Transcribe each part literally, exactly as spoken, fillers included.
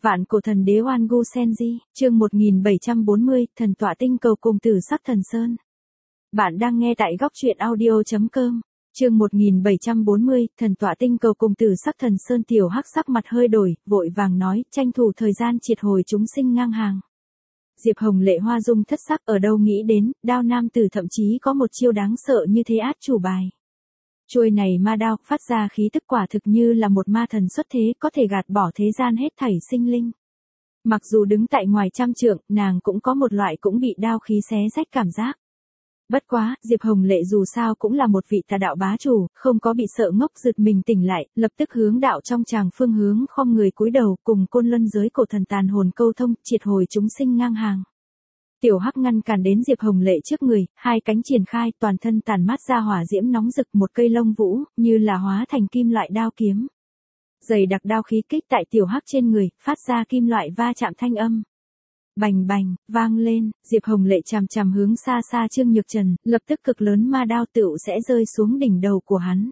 Vạn cổ thần đế Oan Gu Senji, chương một nghìn bảy trăm bốn mươi, thần tọa tinh cầu cùng tử sắc thần sơn. Bạn đang nghe tại góc truyện audio chấm com. Chương một nghìn bảy trăm bốn mươi, thần tọa tinh cầu cùng tử sắc thần sơn. Tiểu Hắc sắc mặt hơi đổi, vội vàng nói, tranh thủ thời gian triệt hồi chúng sinh ngang hàng. Diệp Hồng Lệ hoa dung thất sắc, ở đâu nghĩ đến, đao nam tử thậm chí có một chiêu đáng sợ như thế át chủ bài. Chuôi này ma đao phát ra khí tức quả thực như là một ma thần xuất thế, có thể gạt bỏ thế gian hết thảy sinh linh. Mặc dù đứng tại ngoài trăm trượng, nàng cũng có một loại cũng bị đao khí xé rách cảm giác. Bất quá, Diệp Hồng Lệ dù sao cũng là một vị tà đạo bá chủ, không có bị sợ ngốc giật mình tỉnh lại, lập tức hướng đạo trong tràng phương hướng khom người cúi đầu, cùng côn luân giới cổ thần tàn hồn câu thông, triệt hồi chúng sinh ngang hàng. Tiểu Hắc ngăn cản đến Diệp Hồng Lệ trước người, hai cánh triển khai, toàn thân tàn mát ra hỏa diễm nóng rực, một cây lông vũ, như là hóa thành kim loại đao kiếm. Dày đặc đao khí kích tại Tiểu Hắc trên người, phát ra kim loại va chạm thanh âm. Bành bành, vang lên, Diệp Hồng Lệ chằm chằm hướng xa xa Trương Nhược Trần, lập tức cực lớn ma đao tựu sẽ rơi xuống đỉnh đầu của hắn.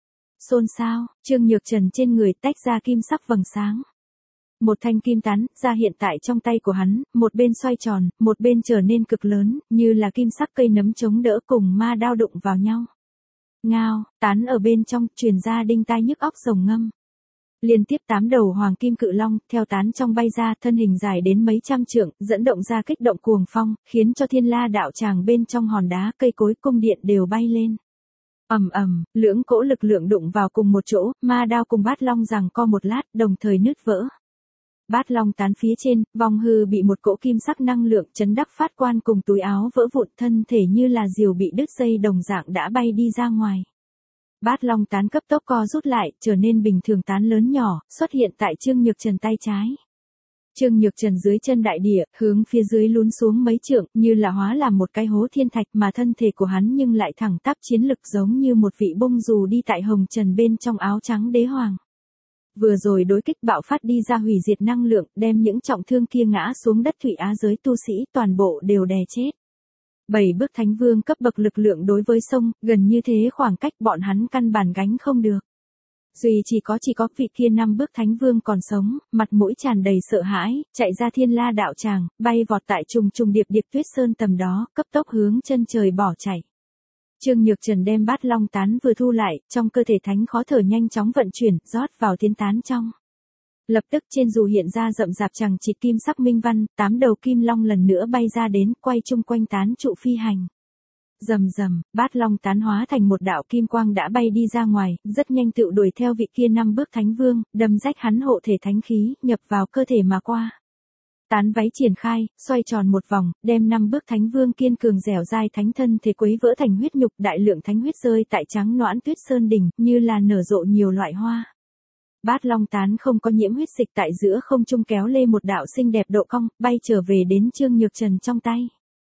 Xôn xao, Trương Nhược Trần trên người tách ra kim sắc vầng sáng. Một thanh kim tán ra hiện tại trong tay của hắn, một bên xoay tròn, một bên trở nên cực lớn, như là kim sắc cây nấm chống đỡ cùng ma đao đụng vào nhau. Ngao, tán ở bên trong, truyền ra đinh tai nhức óc rồng ngâm. Liên tiếp tám đầu hoàng kim cự long, theo tán trong bay ra, thân hình dài đến mấy trăm trượng, dẫn động ra kích động cuồng phong, khiến cho thiên la đạo tràng bên trong hòn đá, cây cối, cung điện đều bay lên. Ầm ầm, lưỡng cỗ lực lượng đụng vào cùng một chỗ, ma đao cùng bát long giằng co một lát, đồng thời nứt vỡ. Bát long tán phía trên, vong hư bị một cỗ kim sắc năng lượng chấn đắc phát quan cùng túi áo vỡ vụn, thân thể như là diều bị đứt dây đồng dạng đã bay đi ra ngoài. Bát long tán cấp tốc co rút lại, trở nên bình thường tán lớn nhỏ, xuất hiện tại Trương Nhược Trần tay trái. Trương Nhược Trần dưới chân đại địa, hướng phía dưới lún xuống mấy trượng, như là hóa làm một cái hố thiên thạch, mà thân thể của hắn nhưng lại thẳng tắp chiến lực, giống như một vị bông dù đi tại hồng trần bên trong áo trắng đế hoàng. Vừa rồi đối kích bạo phát đi ra hủy diệt năng lượng, đem những trọng thương kia ngã xuống đất Thủy Á giới tu sĩ toàn bộ đều đè chết. Bảy bước thánh vương cấp bậc lực lượng đối với sông, gần như thế khoảng cách bọn hắn căn bản gánh không được. Duy chỉ có chỉ có vị kia năm bước thánh vương còn sống, mặt mũi tràn đầy sợ hãi, chạy ra thiên la đạo tràng, bay vọt tại trùng trùng điệp điệp tuyết sơn tầm đó, cấp tốc hướng chân trời bỏ chạy. Trương Nhược Trần đem bát long tán vừa thu lại, trong cơ thể thánh khó thở nhanh chóng vận chuyển, rót vào thiên tán trong. Lập tức trên dù hiện ra rậm rạp chằng chịt kim sắc minh văn, tám đầu kim long lần nữa bay ra đến, quay chung quanh tán trụ phi hành. Rầm rầm, bát long tán hóa thành một đạo kim quang đã bay đi ra ngoài, rất nhanh tựu đuổi theo vị kia năm bước thánh vương, đâm rách hắn hộ thể thánh khí, nhập vào cơ thể mà qua. Tán váy triển khai, xoay tròn một vòng, đem năm bước thánh vương kiên cường dẻo dai thánh thân thể quấy vỡ thành huyết nhục, đại lượng thánh huyết rơi tại trắng noãn tuyết sơn đỉnh, như là nở rộ nhiều loại hoa. Bát long tán không có nhiễm huyết dịch tại giữa không trung kéo lê một đạo xinh đẹp độ cong, bay trở về đến Trương Nhược Trần trong tay.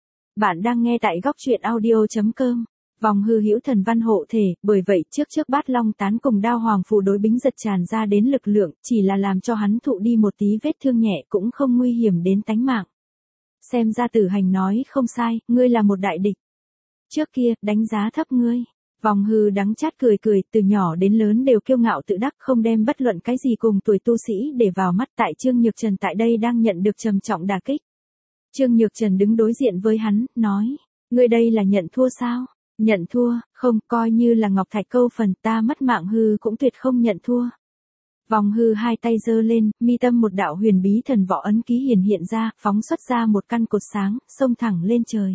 Bạn đang nghe tại góc truyện audio chấm com. Vòng hư hữu thần văn hộ thể, bởi vậy trước trước bát long tán cùng đao hoàng phù đối bính giật tràn ra đến lực lượng, chỉ là làm cho hắn thụ đi một tí vết thương nhẹ cũng không nguy hiểm đến tánh mạng. Xem ra Tử Hành nói không sai, ngươi là một đại địch. Trước kia, đánh giá thấp ngươi. Vòng hư đắng chát cười cười, từ nhỏ đến lớn đều kiêu ngạo tự đắc, không đem bất luận cái gì cùng tuổi tu sĩ để vào mắt. Tại Trương Nhược Trần tại đây đang nhận được trầm trọng đả kích. Trương Nhược Trần đứng đối diện với hắn, nói, ngươi đây là nhận thua sao? Nhận thua, không, coi như là ngọc thạch câu phần, ta mất mạng hư cũng tuyệt không nhận thua. Vòng hư hai tay giơ lên, mi tâm một đạo huyền bí thần võ ấn ký hiển hiện ra, phóng xuất ra một căn cột sáng, xông thẳng lên trời.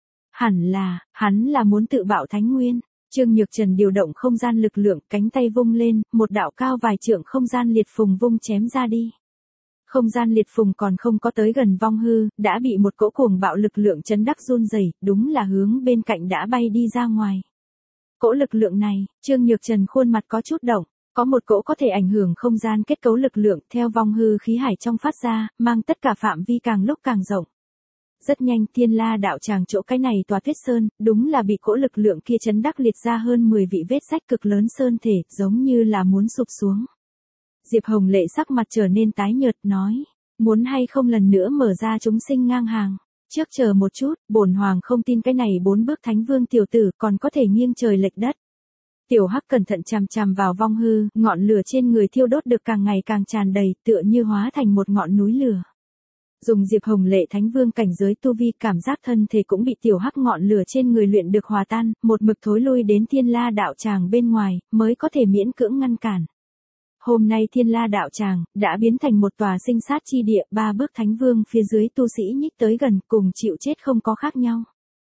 Hẳn là, hắn là muốn tự bạo thánh nguyên. Trương Nhược Trần điều động không gian lực lượng, cánh tay vung lên, một đạo cao vài trượng không gian liệt phùng vung chém ra đi. Không gian liệt phùng còn không có tới gần vong hư, đã bị một cỗ cuồng bạo lực lượng chấn đắc run rẩy, đúng là hướng bên cạnh đã bay đi ra ngoài. Cỗ lực lượng này, Trương Nhược Trần khuôn mặt có chút động, có một cỗ có thể ảnh hưởng không gian kết cấu lực lượng theo vong hư khí hải trong phát ra, mang tất cả phạm vi càng lúc càng rộng. Rất nhanh thiên la đạo tràng chỗ cái này tòa tuyết sơn, đúng là bị cỗ lực lượng kia chấn đắc liệt ra hơn mười vị vết rách cực lớn sơn thể, giống như là muốn sụp xuống. Diệp Hồng Lệ sắc mặt trở nên tái nhợt, nói, muốn hay không lần nữa mở ra chúng sinh ngang hàng. Trước chờ một chút, bổn hoàng không tin cái này bốn bước thánh vương tiểu tử còn có thể nghiêng trời lệch đất. Tiểu Hắc cẩn thận chằm chằm vào Vong Hư, ngọn lửa trên người thiêu đốt được càng ngày càng tràn đầy, tựa như hóa thành một ngọn núi lửa. Dùng Diệp Hồng Lệ Thánh Vương cảnh giới tu vi, cảm giác thân thể cũng bị Tiểu Hắc ngọn lửa trên người luyện được hòa tan, một mực thối lui đến Thiên La đạo tràng bên ngoài, mới có thể miễn cưỡng ngăn cản. Hôm nay Thiên La đạo tràng đã biến thành một tòa sinh sát chi địa, ba bước Thánh Vương phía dưới tu sĩ nhích tới gần, cùng chịu chết không có khác nhau.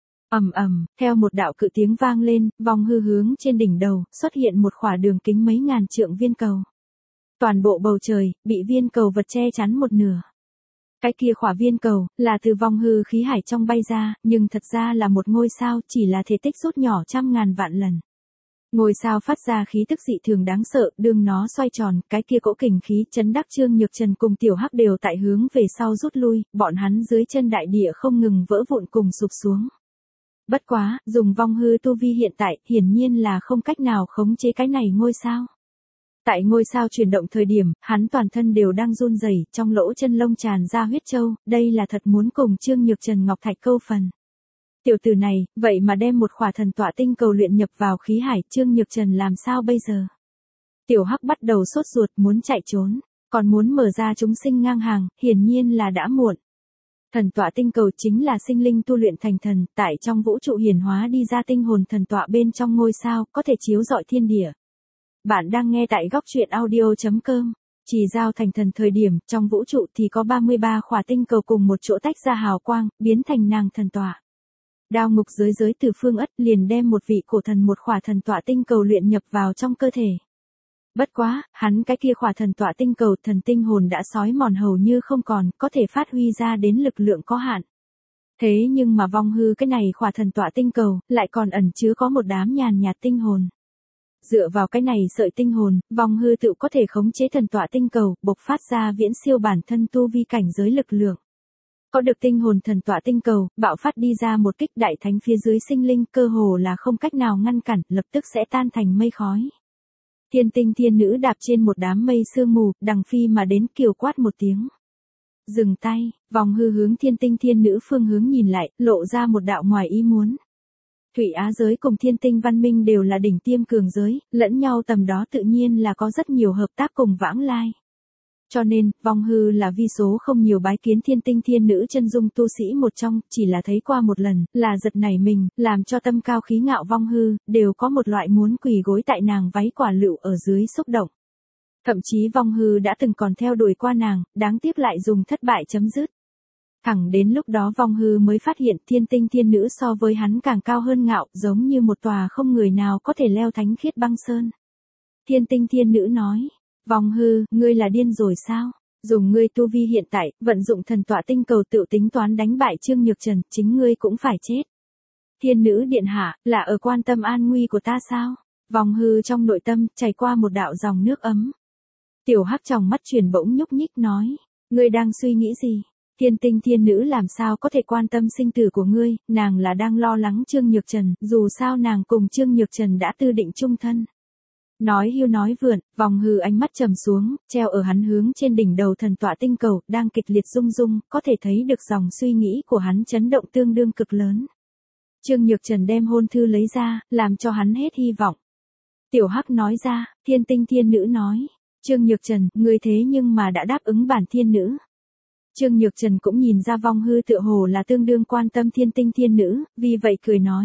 Ầm ầm, theo một đạo cự tiếng vang lên, Vong Hư hướng trên đỉnh đầu xuất hiện một khỏa đường kính mấy ngàn trượng viên cầu. Toàn bộ bầu trời bị viên cầu vật che chắn một nửa. Cái kia khỏa viên cầu là từ Vong Hư khí hải trong bay ra, nhưng thật ra là một ngôi sao, chỉ là thể tích rút nhỏ trăm ngàn vạn lần. Ngôi sao phát ra khí tức dị thường đáng sợ, đương nó xoay tròn, cái kia cỗ kình khí chấn đắc Trương Nhược Trần cùng Tiểu Hắc đều tại hướng về sau rút lui, bọn hắn dưới chân đại địa không ngừng vỡ vụn cùng sụp xuống. Bất quá, dùng Vong Hư tu vi hiện tại, hiển nhiên là không cách nào khống chế cái này ngôi sao. Tại ngôi sao chuyển động thời điểm, hắn toàn thân đều đang run rẩy, trong lỗ chân lông tràn ra huyết châu, đây là thật muốn cùng Trương Nhược Trần Ngọc Thạch câu phần. Tiểu tử này, vậy mà đem một khỏa thần tọa tinh cầu luyện nhập vào khí hải, Trương Nhược Trần làm sao bây giờ? Tiểu Hắc bắt đầu sốt ruột, muốn chạy trốn, còn muốn mở ra chúng sinh ngang hàng, hiển nhiên là đã muộn. Thần tọa tinh cầu chính là sinh linh tu luyện thành thần, tại trong vũ trụ hiển hóa đi ra tinh hồn thần tọa bên trong ngôi sao, có thể chiếu rọi thiên địa. Bạn đang nghe tại góc truyện audio chấm com. Chỉ giao thành thần thời điểm, trong vũ trụ thì có ba mươi ba khỏa tinh cầu cùng một chỗ tách ra hào quang, biến thành nàng thần tọa. Đao ngục giới giới từ Phương Ất liền đem một vị cổ thần một khỏa thần tọa tinh cầu luyện nhập vào trong cơ thể. Bất quá, hắn cái kia khỏa thần tọa tinh cầu thần tinh hồn đã sói mòn hầu như không còn, có thể phát huy ra đến lực lượng có hạn. Thế nhưng mà Vong Hư cái này khỏa thần tọa tinh cầu, lại còn ẩn chứa có một đám nhàn nhạt tinh hồn. Dựa vào cái này sợi tinh hồn, Vong Hư tự có thể khống chế thần tọa tinh cầu, bộc phát ra viễn siêu bản thân tu vi cảnh giới lực lượng. Có được tinh hồn thần tọa tinh cầu, bạo phát đi ra một kích đại thánh phía dưới sinh linh, cơ hồ là không cách nào ngăn cản, lập tức sẽ tan thành mây khói. Thiên Tinh Thiên Nữ đạp trên một đám mây sương mù, đằng phi mà đến, kiều quát một tiếng. Dừng tay, Vong Hư hướng Thiên Tinh Thiên Nữ phương hướng nhìn lại, lộ ra một đạo ngoài ý muốn. Thủy Á giới cùng Thiên Tinh văn minh đều là đỉnh tiêm cường giới, lẫn nhau tầm đó tự nhiên là có rất nhiều hợp tác cùng vãng lai. Cho nên, Vong Hư là vi số không nhiều bái kiến Thiên Tinh Thiên Nữ chân dung tu sĩ một trong, chỉ là thấy qua một lần, là giật nảy mình, làm cho tâm cao khí ngạo Vong Hư, đều có một loại muốn quỳ gối tại nàng váy quả lựu ở dưới xúc động. Thậm chí Vong Hư đã từng còn theo đuổi qua nàng, đáng tiếc lại dùng thất bại chấm dứt. Thẳng đến lúc đó Vong Hư mới phát hiện Thiên Tinh Thiên Nữ so với hắn càng cao hơn ngạo, giống như một tòa không người nào có thể leo thánh khiết băng sơn. Thiên Tinh Thiên Nữ nói, Vong Hư, ngươi là điên rồi sao? Dùng ngươi tu vi hiện tại, vận dụng thần tọa tinh cầu tự tính toán đánh bại Trương Nhược Trần, chính ngươi cũng phải chết. Thiên Nữ điện hạ, là ở quan tâm an nguy của ta sao? Vong Hư trong nội tâm, chảy qua một đạo dòng nước ấm. Tiểu Hắc trong mắt chuyển bỗng nhúc nhích nói, ngươi đang suy nghĩ gì? Thiên Tinh Thiên Nữ làm sao có thể quan tâm sinh tử của ngươi, nàng là đang lo lắng Trương Nhược Trần, dù sao nàng cùng Trương Nhược Trần đã tư định chung thân. Nói hưu nói vượn, Vong Hư ánh mắt trầm xuống, treo ở hắn hướng trên đỉnh đầu thần tọa tinh cầu, đang kịch liệt rung rung, có thể thấy được dòng suy nghĩ của hắn chấn động tương đương cực lớn. Trương Nhược Trần đem hôn thư lấy ra, làm cho hắn hết hy vọng. Tiểu Hắc nói ra, Thiên Tinh Thiên Nữ nói, Trương Nhược Trần, ngươi thế nhưng mà đã đáp ứng bản thiên nữ. Trương Nhược Trần cũng nhìn ra Vong Hư tựa hồ là tương đương quan tâm Thiên Tinh Thiên Nữ, vì vậy cười nói.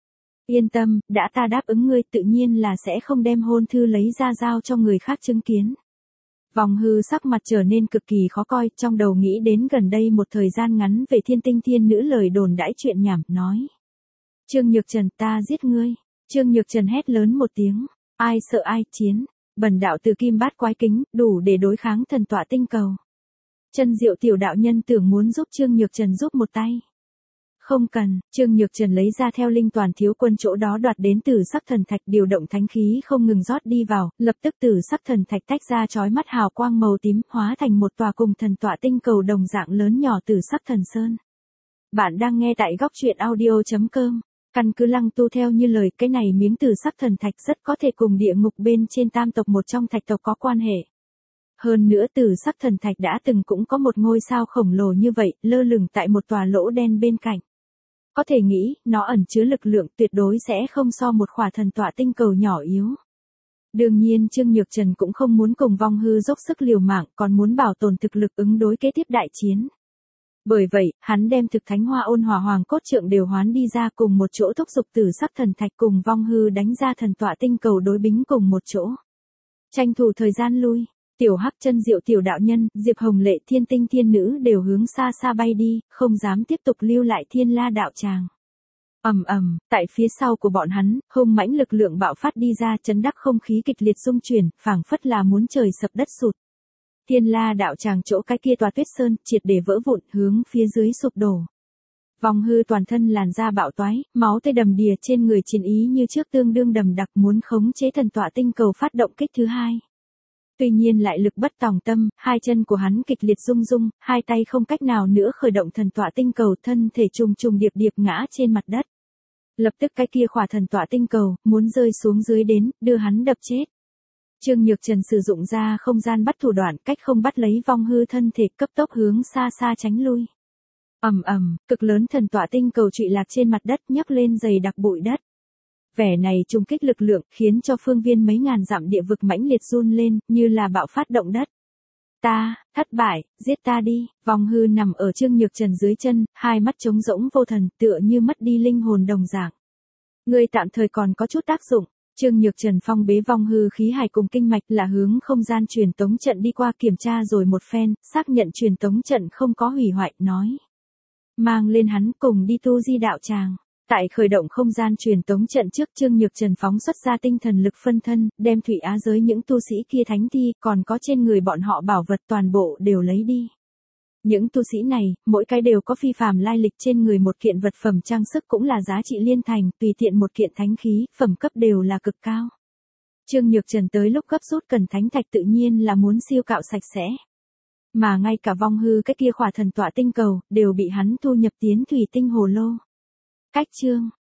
Yên tâm, đã ta đáp ứng ngươi tự nhiên là sẽ không đem hôn thư lấy ra giao cho người khác chứng kiến. Vong Hư sắc mặt trở nên cực kỳ khó coi, trong đầu nghĩ đến gần đây một thời gian ngắn về Thiên Tinh Thiên Nữ lời đồn đãi chuyện nhảm, nói. Trương Nhược Trần, ta giết ngươi. Trương Nhược Trần hét lớn một tiếng, ai sợ ai, chiến, bần đạo từ kim bát quái kính, đủ để đối kháng thần tọa tinh cầu. Chân Diệu tiểu đạo nhân tưởng muốn giúp Trương Nhược Trần giúp một tay. Không cần, Trương Nhược Trần lấy ra theo linh toàn thiếu quân chỗ đó đoạt đến tử sắc thần thạch, điều động thánh khí không ngừng rót đi vào, lập tức tử sắc thần thạch tách ra chói mắt hào quang màu tím, hóa thành một tòa cùng thần tọa tinh cầu đồng dạng lớn nhỏ tử sắc thần sơn. Bạn đang nghe tại góc truyện audio chấm com. Căn cứ Lăng Tu theo như lời, cái này miếng tử sắc thần thạch rất có thể cùng địa ngục bên trên tam tộc một trong thạch tộc có quan hệ. Hơn nữa tử sắc thần thạch đã từng cũng có một ngôi sao khổng lồ như vậy, lơ lửng tại một tòa lỗ đen bên cạnh. Có thể nghĩ, nó ẩn chứa lực lượng tuyệt đối sẽ không so một khỏa thần tọa tinh cầu nhỏ yếu. Đương nhiên Trương Nhược Trần cũng không muốn cùng vong hư dốc sức liều mạng, còn muốn bảo tồn thực lực ứng đối kế tiếp đại chiến. Bởi vậy, hắn đem thực thánh hoa ôn hòa hoàng cốt trượng đều hoán đi ra cùng một chỗ thúc giục tử sắc thần thạch cùng vong hư đánh ra thần tọa tinh cầu đối bính cùng một chỗ. Tranh thủ thời gian lui, tiểu hắc chân diệu tiểu đạo nhân, Diệp Hồng Lệ thiên tinh thiên nữ đều hướng xa xa bay đi, không dám tiếp tục lưu lại thiên la đạo tràng. Ầm ầm, tại phía sau của bọn hắn, hung mãnh lực lượng bạo phát đi ra chấn đắc không khí kịch liệt rung chuyển, phảng phất là muốn trời sập đất sụt. Thiên la đạo tràng chỗ cái kia tòa tuyết sơn, triệt để vỡ vụn, hướng phía dưới sụp đổ. Vong hư toàn thân làn da bạo toái, máu tươi đầm đìa trên người chiến ý như trước tương đương đầm đặc muốn khống chế thần tọa tinh cầu phát động kích thứ hai. Tuy nhiên lại lực bất tòng tâm, hai chân của hắn kịch liệt rung rung, hai tay không cách nào nữa khởi động thần tọa tinh cầu, thân thể trùng trùng điệp điệp ngã trên mặt đất. Lập tức cái kia khỏa thần tọa tinh cầu, muốn rơi xuống dưới đến, đưa hắn đập chết. Trương Nhược Trần sử dụng ra không gian bắt thủ đoạn, cách không bắt lấy vong hư thân thể, cấp tốc hướng xa xa tránh lui. Ầm ầm, cực lớn thần tọa tinh cầu trụy lạc trên mặt đất, nhấc lên dày đặc bụi đất. Vẻ này trùng kích lực lượng, khiến cho phương viên mấy ngàn dặm địa vực mãnh liệt run lên, như là bạo phát động đất. Ta, thất bại, giết ta đi, vong hư nằm ở Trương Nhược Trần dưới chân, hai mắt trống rỗng vô thần, tựa như mất đi linh hồn đồng dạng. Ngươi tạm thời còn có chút tác dụng. Trương Nhược Trần phong bế vong hư khí hải cùng kinh mạch là hướng không gian truyền tống trận đi qua kiểm tra rồi một phen, xác nhận truyền tống trận không có hủy hoại, nói. Mang lên hắn cùng đi tu di đạo tràng. Tại khởi động không gian truyền tống trận trước, Trương Nhược Trần phóng xuất ra tinh thần lực phân thân, đem Thủy Á giới những tu sĩ kia thánh thi, còn có trên người bọn họ bảo vật toàn bộ đều lấy đi. Những tu sĩ này, mỗi cái đều có phi phàm lai lịch, trên người một kiện vật phẩm trang sức cũng là giá trị liên thành, tùy tiện một kiện thánh khí, phẩm cấp đều là cực cao. Trương Nhược Trần tới lúc gấp rút cần thánh thạch tự nhiên là muốn siêu cạo sạch sẽ. Mà ngay cả vong hư cái kia khỏa thần tọa tinh cầu, đều bị hắn thu nhập tiến thủy tinh hồ lô. Cách chương